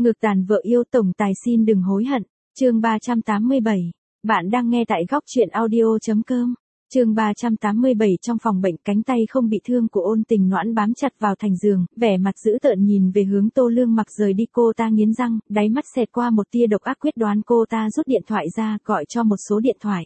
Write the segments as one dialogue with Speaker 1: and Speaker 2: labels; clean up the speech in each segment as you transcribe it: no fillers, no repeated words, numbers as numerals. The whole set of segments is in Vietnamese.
Speaker 1: Ngược tàn vợ yêu tổng tài xin đừng hối hận. Chương 387. Bạn đang nghe tại góc truyện audio.com. Chương 387. Trong phòng bệnh, cánh tay không bị thương của Ôn Tình Noãn bám chặt vào thành giường, vẻ mặt dữ tợn nhìn về hướng Tô Lương Mặc rời đi. Cô ta nghiến răng, đáy mắt xẹt qua một tia độc ác, quyết đoán. Cô ta rút điện thoại ra, gọi cho một số điện thoại.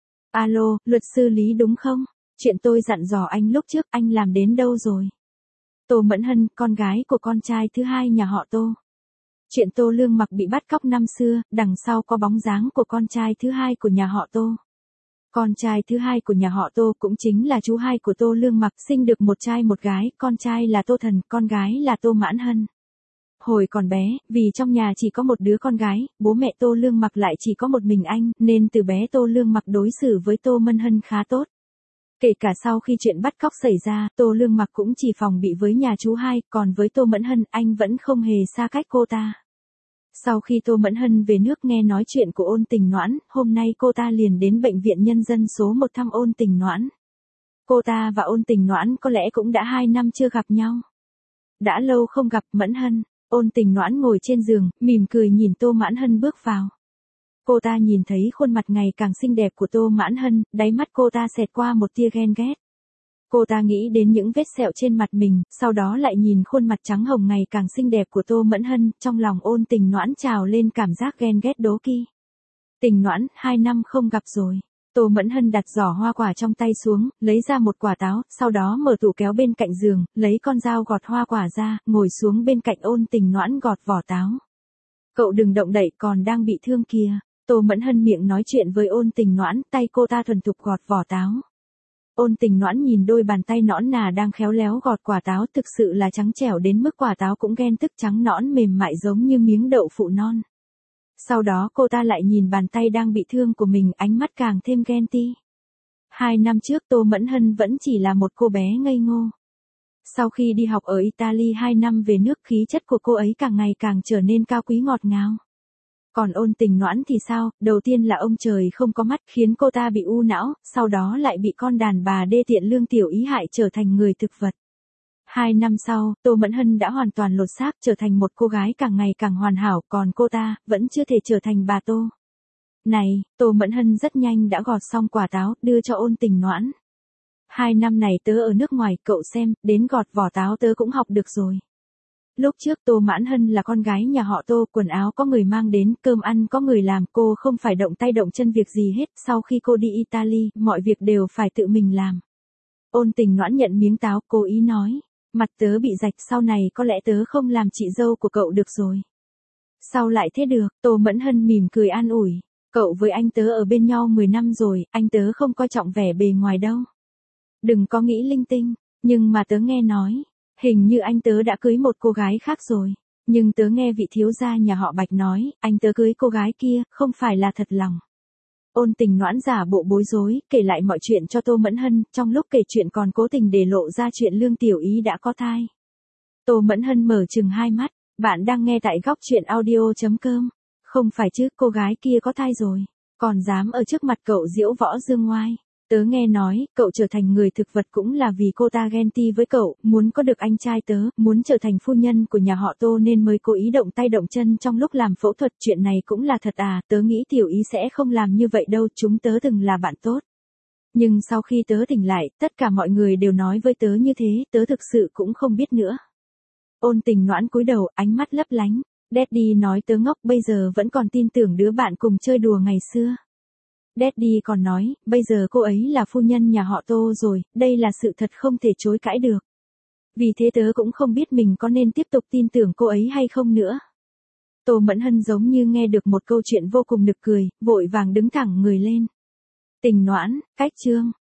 Speaker 1: Alo, luật sư Lý đúng không? Chuyện tôi dặn dò anh lúc trước, anh làm đến đâu rồi? Tô Mẫn Hân, con gái của con trai thứ hai nhà họ Tô. Chuyện Tô Lương Mặc bị bắt cóc năm xưa, đằng sau có bóng dáng của con trai thứ hai của nhà họ Tô. Con trai thứ hai của nhà họ Tô cũng chính là chú hai của Tô Lương Mặc, sinh được một trai một gái, con trai là Tô Thần, con gái là Tô Mãn Hân. Hồi còn bé, vì trong nhà chỉ có một đứa con gái, bố mẹ Tô Lương Mặc lại chỉ có một mình anh, nên từ bé Tô Lương Mặc đối xử với Tô Mẫn Hân khá tốt. Kể cả sau khi chuyện bắt cóc xảy ra, Tô Lương Mặc cũng chỉ phòng bị với nhà chú hai, còn với Tô Mẫn Hân, anh vẫn không hề xa cách cô ta. Sau khi Tô Mẫn Hân về nước nghe nói chuyện của Ôn Tình Noãn, hôm nay cô ta liền đến bệnh viện nhân dân số 1 thăm Ôn Tình Noãn. Cô ta và Ôn Tình Noãn có lẽ cũng đã 2 năm chưa gặp nhau. Đã lâu không gặp. Mẫn Hân. Ôn Tình Noãn ngồi trên giường, mỉm cười nhìn Tô Mãn Hân bước vào. Cô ta nhìn thấy khuôn mặt ngày càng xinh đẹp của Tô Mãn Hân, đáy mắt cô ta xẹt qua một tia ghen ghét. Cô ta nghĩ đến những vết sẹo trên mặt mình, sau đó lại nhìn khuôn mặt trắng hồng ngày càng xinh đẹp của Tô Mẫn Hân, trong lòng Ôn Tình Noãn trào lên cảm giác ghen ghét đố kỵ. Tình Noãn, 2 năm không gặp rồi. Tô Mẫn Hân đặt giỏ hoa quả trong tay xuống, lấy ra một quả táo, sau đó mở tủ kéo bên cạnh giường, lấy con dao gọt hoa quả ra, ngồi xuống bên cạnh Ôn Tình Noãn gọt vỏ táo. Cậu đừng động đậy, còn đang bị thương kìa. Tô Mẫn Hân miệng nói chuyện với Ôn Tình Noãn, tay cô ta thuần thục gọt vỏ táo. Ôn Tình Noãn nhìn đôi bàn tay nõn nà đang khéo léo gọt quả táo, thực sự là trắng trẻo đến mức quả táo cũng ghen tức, trắng nõn mềm mại giống như miếng đậu phụ non. Sau đó cô ta lại nhìn bàn tay đang bị thương của mình, ánh mắt càng thêm ghen tị. 2 năm trước Tô Mẫn Hân vẫn chỉ là một cô bé ngây ngô. Sau khi đi học ở Italy 2 năm về nước, khí chất của cô ấy càng ngày càng trở nên cao quý ngọt ngào. Còn Ôn Tình Noãn thì sao? Đầu tiên là ông trời không có mắt khiến cô ta bị u não, sau đó lại bị con đàn bà đê tiện Lương Tiểu Ý hại trở thành người thực vật. 2 năm sau, Tô Mẫn Hân đã hoàn toàn lột xác trở thành một cô gái càng ngày càng hoàn hảo, còn cô ta vẫn chưa thể trở thành bà Tô. Này, Tô Mẫn Hân rất nhanh đã gọt xong quả táo, đưa cho Ôn Tình Noãn. 2 năm này tớ ở nước ngoài, cậu xem, đến gọt vỏ táo tớ cũng học được rồi. Lúc trước Tô Mãn Hân là con gái nhà họ Tô, quần áo có người mang đến, cơm ăn có người làm, cô không phải động tay động chân việc gì hết, sau khi cô đi Italy, mọi việc đều phải tự mình làm. Ôn Tình Noãn nhận miếng táo, cố ý nói, mặt tớ bị rạch, sau này có lẽ tớ không làm chị dâu của cậu được rồi. Sao lại thế được? Tô Mẫn Hân mỉm cười an ủi, cậu với anh tớ ở bên nhau 10 năm rồi, anh tớ không coi trọng vẻ bề ngoài đâu. Đừng có nghĩ linh tinh, nhưng mà tớ nghe nói, hình như anh tớ đã cưới một cô gái khác rồi. Nhưng tớ nghe vị thiếu gia nhà họ Bạch nói, anh tớ cưới cô gái kia, không phải là thật lòng. Ôn Tình Noãn giả bộ bối rối, kể lại mọi chuyện cho Tô Mẫn Hân, trong lúc kể chuyện còn cố tình để lộ ra chuyện Lương Tiểu Ý đã có thai. Tô Mẫn Hân mở trừng hai mắt, bạn đang nghe tại góc truyện audio.com. Không phải chứ, cô gái kia có thai rồi, còn dám ở trước mặt cậu diễu võ dương ngoai. Tớ nghe nói, cậu trở thành người thực vật cũng là vì cô ta ghen ti với cậu, muốn có được anh trai tớ, muốn trở thành phu nhân của nhà họ Tô nên mới cố ý động tay động chân trong lúc làm phẫu thuật. Chuyện này cũng là thật à? Tớ nghĩ Tiểu Ý sẽ không làm như vậy đâu, chúng tớ từng là bạn tốt. Nhưng sau khi tớ tỉnh lại, tất cả mọi người đều nói với tớ như thế, tớ thực sự cũng không biết nữa. Ôn Tình Noãn cúi đầu, ánh mắt lấp lánh. Daddy nói tớ ngốc, bây giờ vẫn còn tin tưởng đứa bạn cùng chơi đùa ngày xưa. Daddy còn nói, bây giờ cô ấy là phu nhân nhà họ Tô rồi, đây là sự thật không thể chối cãi được. Vì thế tớ cũng không biết mình có nên tiếp tục tin tưởng cô ấy hay không nữa. Tô Mẫn Hân giống như nghe được một câu chuyện vô cùng nực cười, vội vàng đứng thẳng người lên. Tình Noãn, cách chương.